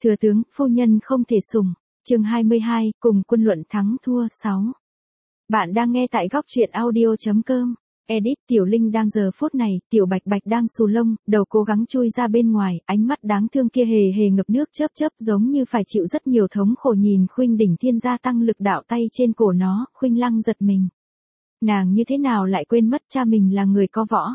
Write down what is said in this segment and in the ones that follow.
Thừa tướng, phu nhân không thể sủng. Chương 22, cùng quân luận thắng thua 6. Bạn đang nghe tại góc truyện audio.com. Edit. Tiểu Linh đang giờ phút này, Tiểu Bạch Bạch đang xù lông, đầu cố gắng chui ra bên ngoài, ánh mắt đáng thương kia hề hề ngập nước chớp chớp giống như phải chịu rất nhiều thống khổ nhìn Khuynh Đỉnh Thiên gia tăng lực đạo tay trên cổ nó, Khuynh Lăng giật mình. Nàng như thế nào lại quên mất cha mình là người có võ.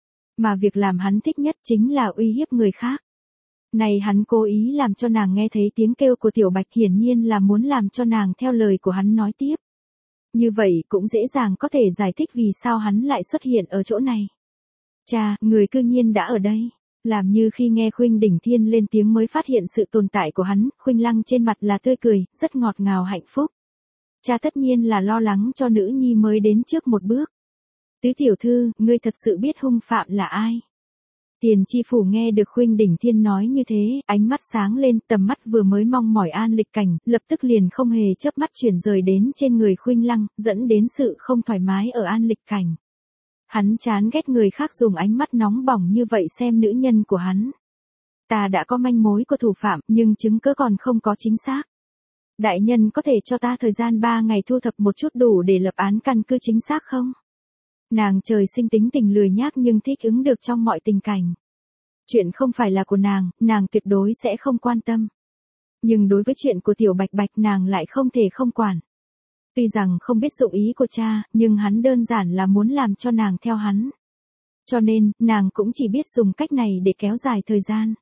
Mà việc làm hắn thích nhất chính là uy hiếp người khác. Này hắn cố ý làm cho nàng nghe thấy tiếng kêu của Tiểu Bạch hiển nhiên là muốn làm cho nàng theo lời của hắn nói tiếp. Như vậy cũng dễ dàng có thể giải thích vì sao hắn lại xuất hiện ở chỗ này. Cha, người cư nhiên đã ở đây. Làm như khi nghe Khuynh Đỉnh Thiên lên tiếng mới phát hiện sự tồn tại của hắn, Khuynh Lăng trên mặt là tươi cười, rất ngọt ngào hạnh phúc. Cha tất nhiên là lo lắng cho nữ nhi mới đến trước một bước. Tứ tiểu thư, ngươi thật sự biết hung phạm là ai? Tiền Chi Phủ nghe được Khuynh Đỉnh Thiên nói như thế, ánh mắt sáng lên, tầm mắt vừa mới mong mỏi An Lịch Cảnh, lập tức liền không hề chớp mắt chuyển rời đến trên người Khuynh Lăng, dẫn đến sự không thoải mái ở An Lịch Cảnh. Hắn chán ghét người khác dùng ánh mắt nóng bỏng như vậy xem nữ nhân của hắn. Ta đã có manh mối của thủ phạm, nhưng chứng cứ còn không có chính xác. Đại nhân có thể cho ta thời gian 3 ngày thu thập một chút đủ để lập án căn cứ chính xác không? Nàng trời sinh tính tình lười nhác nhưng thích ứng được trong mọi tình cảnh. Chuyện không phải là của nàng tuyệt đối sẽ không quan tâm. Nhưng đối với chuyện của Tiểu Bạch Bạch nàng lại không thể không quản. Tuy rằng không biết dụng ý của cha, nhưng hắn đơn giản là muốn làm cho nàng theo hắn. Cho nên, nàng cũng chỉ biết dùng cách này để kéo dài thời gian.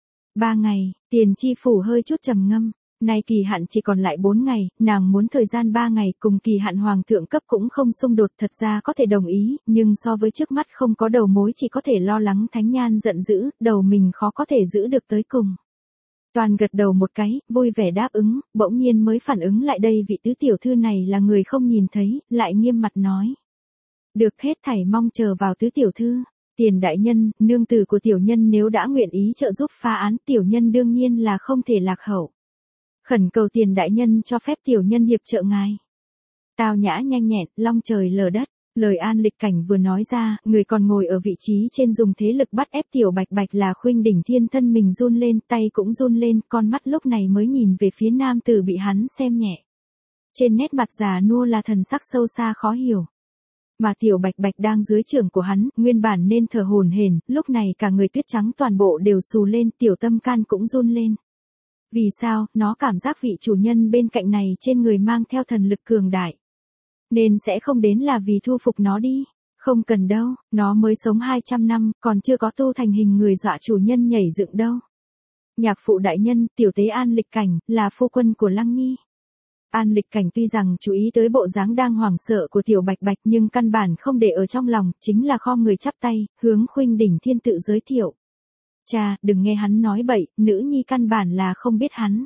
3 ngày, Tiền Chi Phủ hơi chút trầm ngâm. Nay kỳ hạn chỉ còn lại 4 ngày, nàng muốn thời gian 3 ngày cùng kỳ hạn hoàng thượng cấp cũng không xung đột, thật ra có thể đồng ý, nhưng so với trước mắt không có đầu mối chỉ có thể lo lắng Thánh Nhan giận dữ, đầu mình khó có thể giữ được tới cùng. Toàn gật đầu một cái, vui vẻ đáp ứng, bỗng nhiên mới phản ứng lại đây vị tứ tiểu thư này là người không nhìn thấy, lại nghiêm mặt nói. Được hết thảy mong chờ vào tứ tiểu thư. Tiền đại nhân, nương tử của tiểu nhân nếu đã nguyện ý trợ giúp phá án, tiểu nhân đương nhiên là không thể lạc hậu. Khẩn cầu Tiền đại nhân cho phép tiểu nhân hiệp trợ ngài. Tào nhã nhanh nhẹn, long trời lở đất. Lời An Lịch Cảnh vừa nói ra, người còn ngồi ở vị trí trên dùng thế lực bắt ép Tiểu Bạch Bạch là Khuynh Đỉnh Thiên thân mình run lên, tay cũng run lên, con mắt lúc này mới nhìn về phía nam tử bị hắn xem nhẹ. Trên nét mặt già nua là thần sắc sâu xa khó hiểu. Mà Tiểu Bạch Bạch đang dưới trưởng của hắn, nguyên bản nên thở hổn hển, lúc này cả người tuyết trắng toàn bộ đều xù lên, tiểu tâm can cũng run lên. Vì sao, nó cảm giác vị chủ nhân bên cạnh này trên người mang theo thần lực cường đại. Nên sẽ không đến là vì thu phục nó đi. Không cần đâu, nó mới sống 200 năm, còn chưa có tu thành hình người dọa chủ nhân nhảy dựng đâu. Nhạc phụ đại nhân, tiểu tế An Lịch Cảnh, là phu quân của Lăng Nhi. An Lịch Cảnh tuy rằng chú ý tới bộ dáng đang hoảng sợ của Tiểu Bạch Bạch nhưng căn bản không để ở trong lòng, chính là khom người chắp tay, hướng Khuynh Đỉnh Thiên tự giới thiệu. Cha, đừng nghe hắn nói bậy, nữ nhi căn bản là không biết hắn.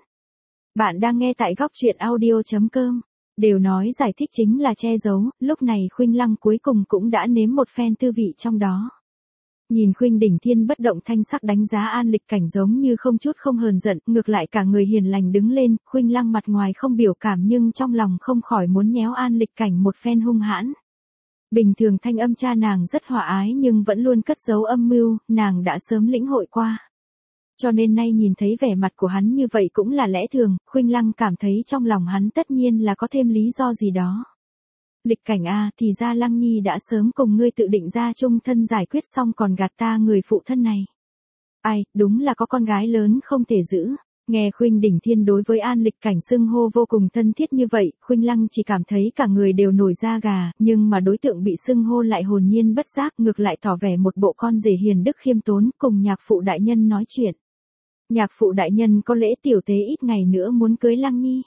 Bạn đang nghe tại góc truyện audio.com. Đều nói giải thích chính là che giấu, lúc này Khuynh Lăng cuối cùng cũng đã nếm một phen tư vị trong đó. Nhìn Khuynh Đỉnh Thiên bất động thanh sắc đánh giá An Lịch Cảnh giống như không chút không hờn giận, ngược lại cả người hiền lành đứng lên, Khuynh Lăng mặt ngoài không biểu cảm nhưng trong lòng không khỏi muốn nhéo An Lịch Cảnh một phen hung hãn. Bình thường thanh âm cha nàng rất hòa ái nhưng vẫn luôn cất giấu âm mưu, nàng đã sớm lĩnh hội qua. Cho nên nay nhìn thấy vẻ mặt của hắn như vậy cũng là lẽ thường, Khuynh Lăng cảm thấy trong lòng hắn tất nhiên là có thêm lý do gì đó. Lịch Cảnh a, thì ra Lăng Nhi đã sớm cùng ngươi tự định ra chung thân giải quyết xong còn gạt ta người phụ thân này. Ai, đúng là có con gái lớn không thể giữ. Nghe Khuynh Đỉnh Thiên đối với An Lịch Cảnh xưng hô vô cùng thân thiết như vậy, Khuynh Lăng chỉ cảm thấy cả người đều nổi da gà, nhưng mà đối tượng bị xưng hô lại hồn nhiên bất giác, ngược lại tỏ vẻ một bộ con rể hiền đức khiêm tốn, cùng nhạc phụ đại nhân nói chuyện. Nhạc phụ đại nhân có lẽ tiểu tế ít ngày nữa muốn cưới Lăng Nhi.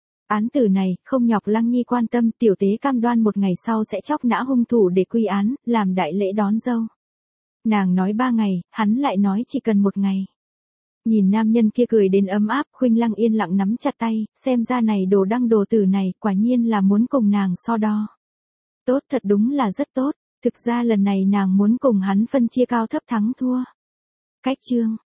Án tử này, không nhọc Lăng Nhi quan tâm, tiểu tế cam đoan một ngày sau sẽ chóc nã hung thủ để quy án, làm đại lễ đón dâu. Nàng nói 3 ngày, hắn lại nói chỉ cần 1 ngày. Nhìn nam nhân kia cười đến ấm áp, Khuynh Lăng yên lặng nắm chặt tay, xem ra này đồ đăng đồ tử này, quả nhiên là muốn cùng nàng so đo. Tốt, thật đúng là rất tốt, thực ra lần này nàng muốn cùng hắn phân chia cao thấp thắng thua. Cách chương.